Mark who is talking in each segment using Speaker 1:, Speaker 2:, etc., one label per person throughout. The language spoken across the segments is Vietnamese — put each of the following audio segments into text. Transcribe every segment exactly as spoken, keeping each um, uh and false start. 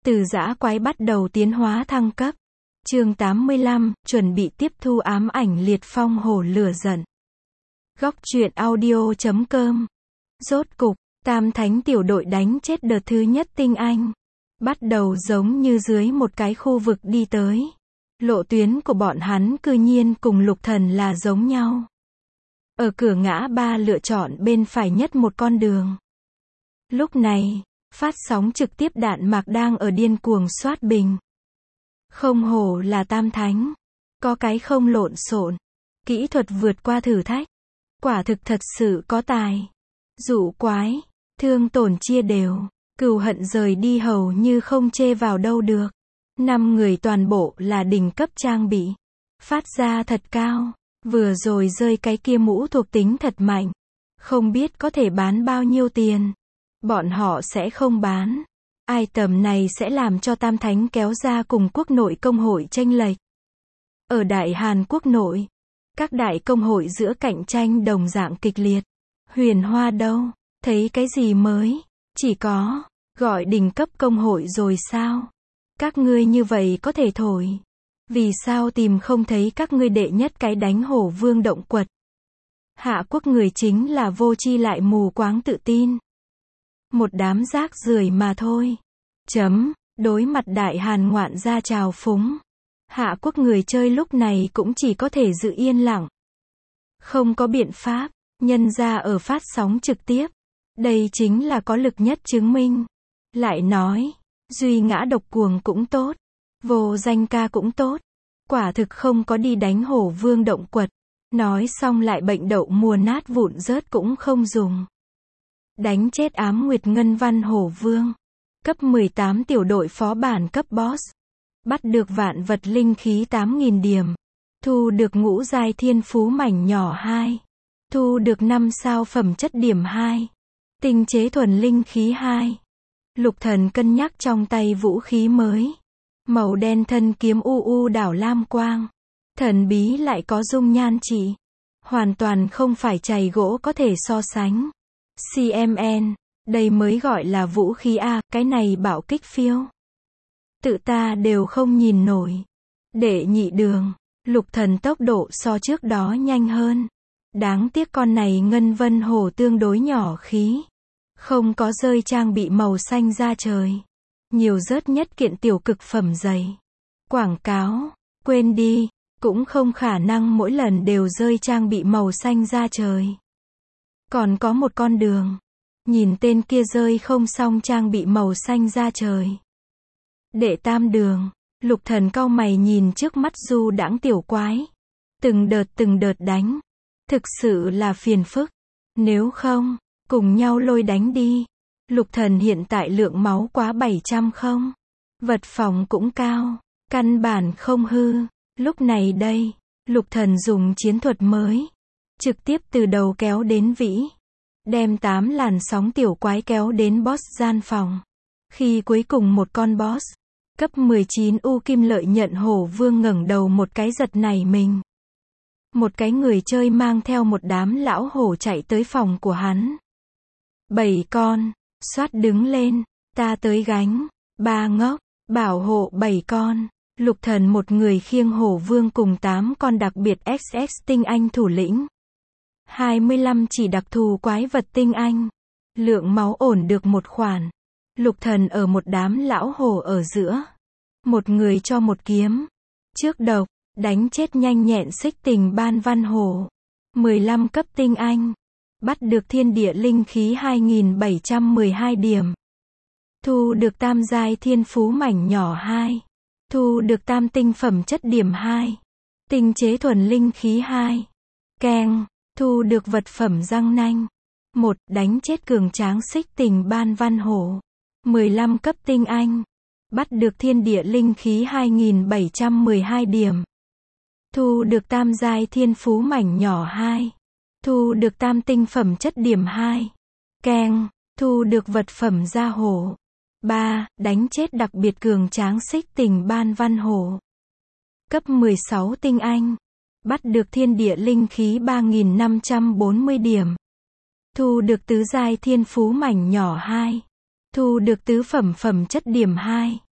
Speaker 1: Từ dã quái bắt đầu tiến hóa thăng cấp. Chương tám mươi lăm, chuẩn bị tiếp thu ám ảnh liệt phong hổ lửa giận. Góc truyện audio chấm com. Rốt cục, Tam Thánh tiểu đội đánh chết đợt thứ nhất tinh anh. Bắt đầu giống như dưới một cái khu vực đi tới. Lộ tuyến của bọn hắn cư nhiên cùng Lục Thần là giống nhau. Ở cửa ngã ba lựa chọn bên phải nhất một con đường. Lúc này, phát sóng trực tiếp đạn mạc đang ở điên cuồng soát bình. Không hổ là Tam Thánh. Có cái không lộn xộn. Kỹ thuật vượt qua thử thách. Quả thực thật sự có tài. Dụ quái. Thương tổn chia đều. Cừu hận rời đi hầu như không chê vào đâu được. Năm người toàn bộ là đỉnh cấp trang bị. Phát ra thật cao. Vừa rồi rơi cái kia mũ thuộc tính thật mạnh. Không biết có thể bán bao nhiêu tiền. Bọn họ sẽ không bán. Ai tầm này sẽ làm cho Tam Thánh kéo ra cùng quốc nội công hội chênh lệch. Ở Đại Hàn quốc nội, các đại công hội giữa cạnh tranh đồng dạng kịch liệt. Huyền Hoa đâu? Thấy cái gì mới? Chỉ có, gọi đỉnh cấp công hội rồi sao? Các ngươi như vậy có thể thổi. Vì sao tìm không thấy các ngươi đệ nhất cái đánh hổ vương động quật? Hạ quốc người chính là vô tri lại mù quáng tự tin. Một đám rác rưởi mà thôi. Chấm, đối mặt Đại Hàn ngoạn gia trào phúng. Hạ quốc người chơi lúc này cũng chỉ có thể giữ yên lặng. Không có biện pháp, nhân ra ở phát sóng trực tiếp. Đây chính là có lực nhất chứng minh. Lại nói, duy ngã độc cuồng cũng tốt. Vô danh ca cũng tốt. Quả thực không có đi đánh hổ vương động quật. Nói xong lại bệnh đậu mùa nát vụn rớt cũng không dùng. Đánh chết ám nguyệt ngân văn hổ vương. Cấp mười tám tiểu đội phó bản cấp boss. Bắt được vạn vật linh khí tám nghìn điểm. Thu được ngũ giai thiên phú mảnh nhỏ hai. Thu được năm sao phẩm chất điểm hai. Tinh chế thuần linh khí hai. Lục Thần cân nhắc trong tay vũ khí mới. Màu đen thân kiếm u u đảo lam quang. Thần bí lại có dung nhan trị. Hoàn toàn không phải chày gỗ có thể so sánh. xê em en, đây mới gọi là vũ khí A, cái này bạo kích phiêu. Tự ta đều không nhìn nổi. Đệ nhị đường, Lục Thần tốc độ so trước đó nhanh hơn. Đáng tiếc con này ngân vân hổ tương đối nhỏ khí. Không có rơi trang bị màu xanh ra trời. Nhiều rớt nhất kiện tiểu cực phẩm giày. Quảng cáo, quên đi, cũng không khả năng mỗi lần đều rơi trang bị màu xanh ra trời. Còn có một con đường. Nhìn tên kia rơi không xong trang bị màu xanh ra trời. Đệ tam đường. Lục Thần cau mày nhìn trước mắt du đãng tiểu quái. Từng đợt từng đợt đánh. Thực sự là phiền phức. Nếu không, cùng nhau lôi đánh đi. Lục Thần hiện tại lượng máu quá bảy trăm không. Vật phòng cũng cao. Căn bản không hư. Lúc này đây, Lục Thần dùng chiến thuật mới. Trực tiếp từ đầu kéo đến vĩ. Đem tám làn sóng tiểu quái kéo đến boss gian phòng. Khi cuối cùng một con boss. Cấp mười chín U Kim Lợi Nhận hổ vương ngẩng đầu một cái giật nảy mình. Một cái người chơi mang theo một đám lão hổ chạy tới phòng của hắn. Bảy con. Xoát đứng lên. Ta tới gánh. Ba ngốc. Bảo hộ bảy con. Lục Thần một người khiêng hổ vương cùng tám con đặc biệt ích ích tinh anh thủ lĩnh. hai mươi lăm chỉ đặc thù quái vật tinh anh. Lượng máu ổn được một khoản. Lục Thần ở một đám lão hổ ở giữa. Một người cho một kiếm. Trước độc, đánh chết nhanh nhẹn xích tình ban văn hổ. mười lăm cấp tinh anh. Bắt được thiên địa linh khí hai nghìn bảy trăm mười hai điểm. Thu được tam giai thiên phú mảnh nhỏ hai. Thu được tam tinh phẩm chất điểm hai. Tinh chế thuần linh khí hai. Keng. Thu được vật phẩm răng nanh. một. Đánh chết cường tráng xích tình ban văn hổ. mười lăm cấp tinh anh. Bắt được thiên địa linh khí hai nghìn bảy trăm mười hai điểm. Thu được tam giai thiên phú mảnh nhỏ hai. Thu được tam tinh phẩm chất điểm hai. Keng. Thu được vật phẩm da hổ. ba. Đánh chết đặc biệt cường tráng xích tình ban văn hổ. Cấp mười sáu tinh anh. Bắt được thiên địa linh khí ba nghìn năm trăm bốn mươi điểm. Thu được tứ giai thiên phú mảnh nhỏ hai. Thu được tứ phẩm phẩm chất điểm hai.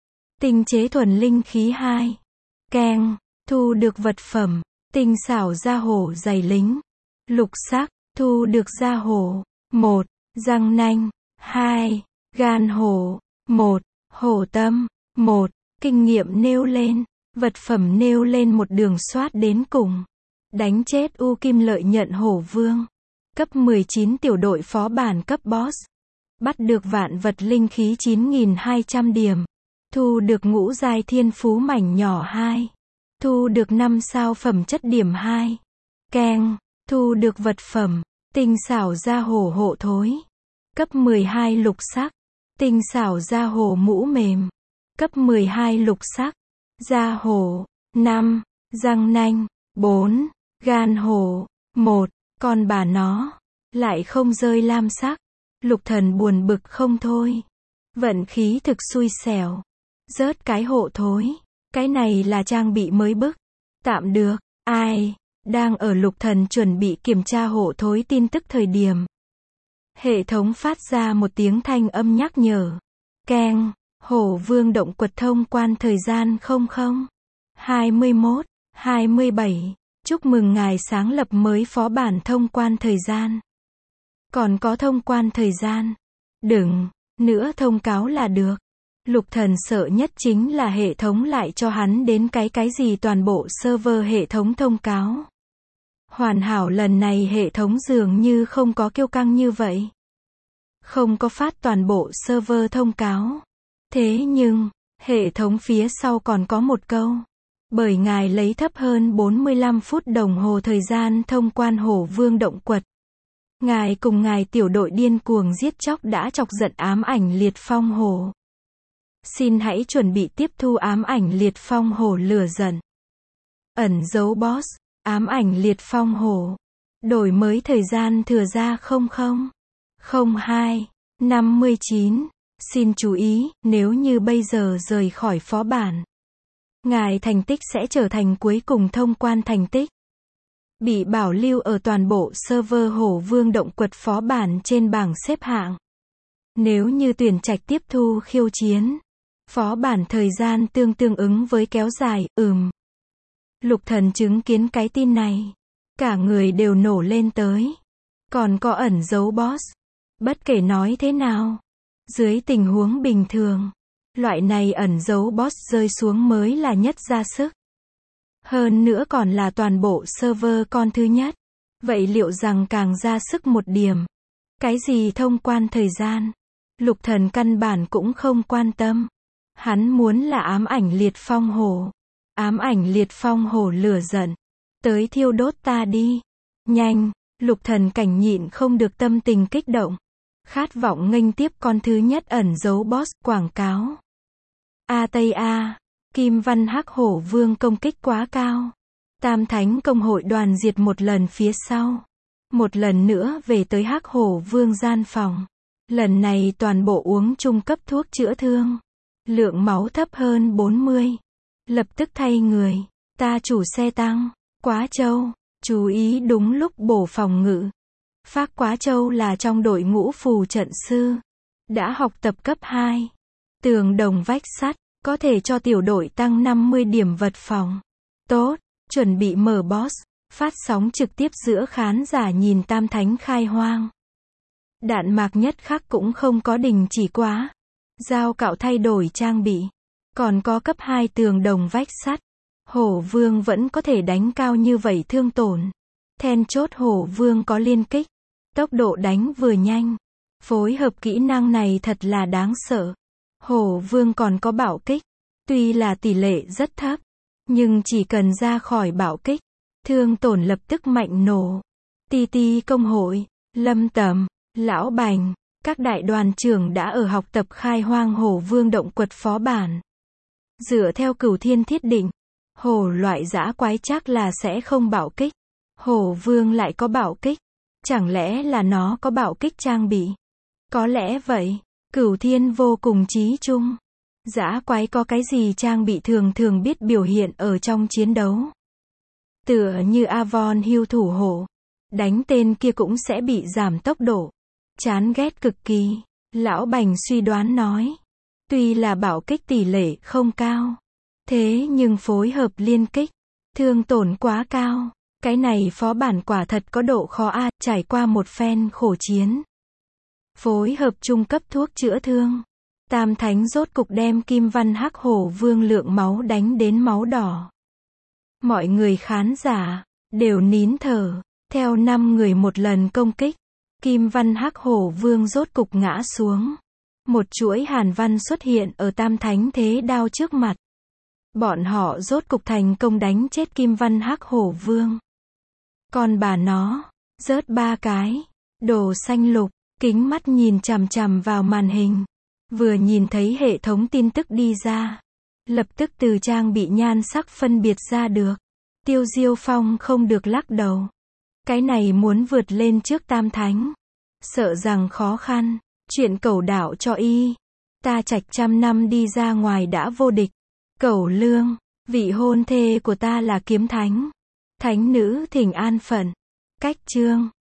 Speaker 1: Tinh chế thuần linh khí hai. Keng, thu được vật phẩm, tinh xảo da hổ dày lính. Lục sắc, thu được da hổ. một. Răng nanh. hai. Gan hổ. một. Hổ tâm. một. Kinh nghiệm nêu lên. Vật phẩm nêu lên một đường xoát đến cùng. Đánh chết U Kim Lợi Nhận Hổ Vương. Cấp mười chín tiểu đội phó bản cấp boss. Bắt được vạn vật linh khí chín nghìn hai trăm điểm. Thu được ngũ giai thiên phú mảnh nhỏ hai. Thu được năm sao phẩm chất điểm hai. Keng, thu được vật phẩm, tinh xảo da hổ hộ thối. Cấp mười hai lục sắc. Tinh xảo da hổ mũ mềm. Cấp mười hai lục sắc. Da hổ. năm. Răng nanh. bốn. Gan hổ. một. Con bà nó. Lại không rơi lam sắc. Lục thần buồn bực không thôi. Vận khí thực xui xẻo. Rớt cái hộ thối. Cái này là trang bị mới bức. Tạm được. Ai? Đang ở lục thần chuẩn bị kiểm tra hộ thối tin tức thời điểm. Hệ thống phát ra một tiếng thanh âm nhắc nhở. Keng, hổ vương động quật thông quan thời gian không không. hai mươi mốt, hai mươi bảy. Chúc mừng ngài sáng lập mới phó bản thông quan thời gian. Còn có thông quan thời gian. Đừng, nữa thông cáo là được. Lục thần sợ nhất chính là hệ thống lại cho hắn đến cái cái gì toàn bộ server hệ thống thông cáo. Hoàn hảo lần này hệ thống dường như không có kiêu căng như vậy. Không có phát toàn bộ server thông cáo. Thế nhưng, hệ thống phía sau còn có một câu. Bởi ngài lấy thấp hơn bốn mươi lăm phút đồng hồ thời gian thông quan hổ vương động quật. Ngài cùng ngài tiểu đội điên cuồng giết chóc đã chọc giận ám ảnh liệt phong hổ. Xin hãy chuẩn bị tiếp thu ám ảnh liệt phong hổ lửa giận. Ẩn dấu boss, ám ảnh liệt phong hổ. Đổi mới thời gian thừa ra không không. không hai. năm mươi chín. Xin chú ý, nếu như bây giờ rời khỏi phó bản. Ngài thành tích sẽ trở thành cuối cùng thông quan thành tích. Bị bảo lưu ở toàn bộ server hổ vương động quật phó bản trên bảng xếp hạng. Nếu như tuyển trạch tiếp thu khiêu chiến. Phó bản thời gian tương tương ứng với kéo dài, ừm. Lục thần chứng kiến cái tin này. Cả người đều nổ lên tới. Còn có ẩn dấu boss. Bất kể nói thế nào. Dưới tình huống bình thường. Loại này ẩn dấu boss rơi xuống mới là nhất ra sức. Hơn nữa còn là toàn bộ server con thứ nhất. Vậy liệu rằng càng ra sức một điểm. Cái gì thông quan thời gian. Lục thần căn bản cũng không quan tâm. Hắn muốn là ám ảnh liệt phong hổ. Ám ảnh liệt phong hổ lửa giận. Tới thiêu đốt ta đi. Nhanh, lục thần cảnh nhịn không được tâm tình kích động. Khát vọng nghênh tiếp con thứ nhất ẩn dấu boss quảng cáo. A Tây A, Kim Văn Hắc Hổ Vương công kích quá cao. Tam Thánh công hội đoàn diệt một lần phía sau. Một lần nữa về tới Hắc Hổ Vương gian phòng. Lần này toàn bộ uống trung cấp thuốc chữa thương. Lượng máu thấp hơn bốn mươi. Lập tức thay người. Ta chủ xe tăng. Quá Châu. Chú ý đúng lúc bổ phòng ngự. Phác Quá Châu là trong đội ngũ phù trận sư. Đã học tập cấp hai. Tường đồng vách sắt. Có thể cho tiểu đội tăng năm mươi điểm vật phòng. Tốt. Chuẩn bị mở boss. Phát sóng trực tiếp giữa khán giả nhìn Tam Thánh khai hoang. Đạn mạc nhất khắc cũng không có đình chỉ quá. Dao cạo thay đổi trang bị. Còn có cấp hai tường đồng vách sắt. Hổ vương vẫn có thể đánh cao như vậy thương tổn. Then chốt hổ vương có liên kích. Tốc độ đánh vừa nhanh. Phối hợp kỹ năng này thật là đáng sợ. Hổ vương còn có bạo kích. Tuy là tỷ lệ rất thấp. Nhưng chỉ cần ra khỏi bạo kích. Thương tổn lập tức mạnh nổ. Ti ti công hội. Lâm Tầm. Lão Bành. Các đại đoàn trưởng đã ở học tập khai hoang hổ vương động quật phó bản. Dựa theo cửu thiên thiết định. Hổ loại dã quái chắc là sẽ không bạo kích. Hổ vương lại có bạo kích. Chẳng lẽ là nó có bạo kích trang bị? Có lẽ vậy. Cửu thiên vô cùng trí trung. Dã quái có cái gì trang bị thường thường biết biểu hiện ở trong chiến đấu. Tựa như Avon Hill thủ hổ. Đánh tên kia cũng sẽ bị giảm tốc độ. Chán ghét cực kỳ. Lão Bành suy đoán nói. Tuy là bạo kích tỷ lệ không cao, thế nhưng phối hợp liên kích, thương tổn quá cao. Cái này phó bản quả thật có độ khó a, trải qua một phen khổ chiến. Phối hợp trung cấp thuốc chữa thương. Tam Thánh rốt cục đem Kim Văn Hắc Hổ Vương lượng máu đánh đến máu đỏ. Mọi người khán giả đều nín thở, theo năm người một lần công kích, Kim Văn Hắc Hổ Vương rốt cục ngã xuống. Một chuỗi hàn văn xuất hiện ở Tam Thánh thế đao trước mặt. Bọn họ rốt cục thành công đánh chết Kim Văn Hắc Hổ Vương. Còn bà nó, rớt ba cái, đồ xanh lục, kính mắt nhìn chằm chằm vào màn hình. Vừa nhìn thấy hệ thống tin tức đi ra, lập tức từ trang bị nhan sắc phân biệt ra được. Tiêu Diêu Phong không được lắc đầu. Cái này muốn vượt lên trước Tam Thánh, sợ rằng khó khăn. Chuyện cẩu đạo cho y. Ta trạch trăm năm đi ra ngoài đã vô địch. Cẩu Lương, vị hôn thê của ta là Kiếm Thánh. Thánh nữ thỉnh an phận. Cách chương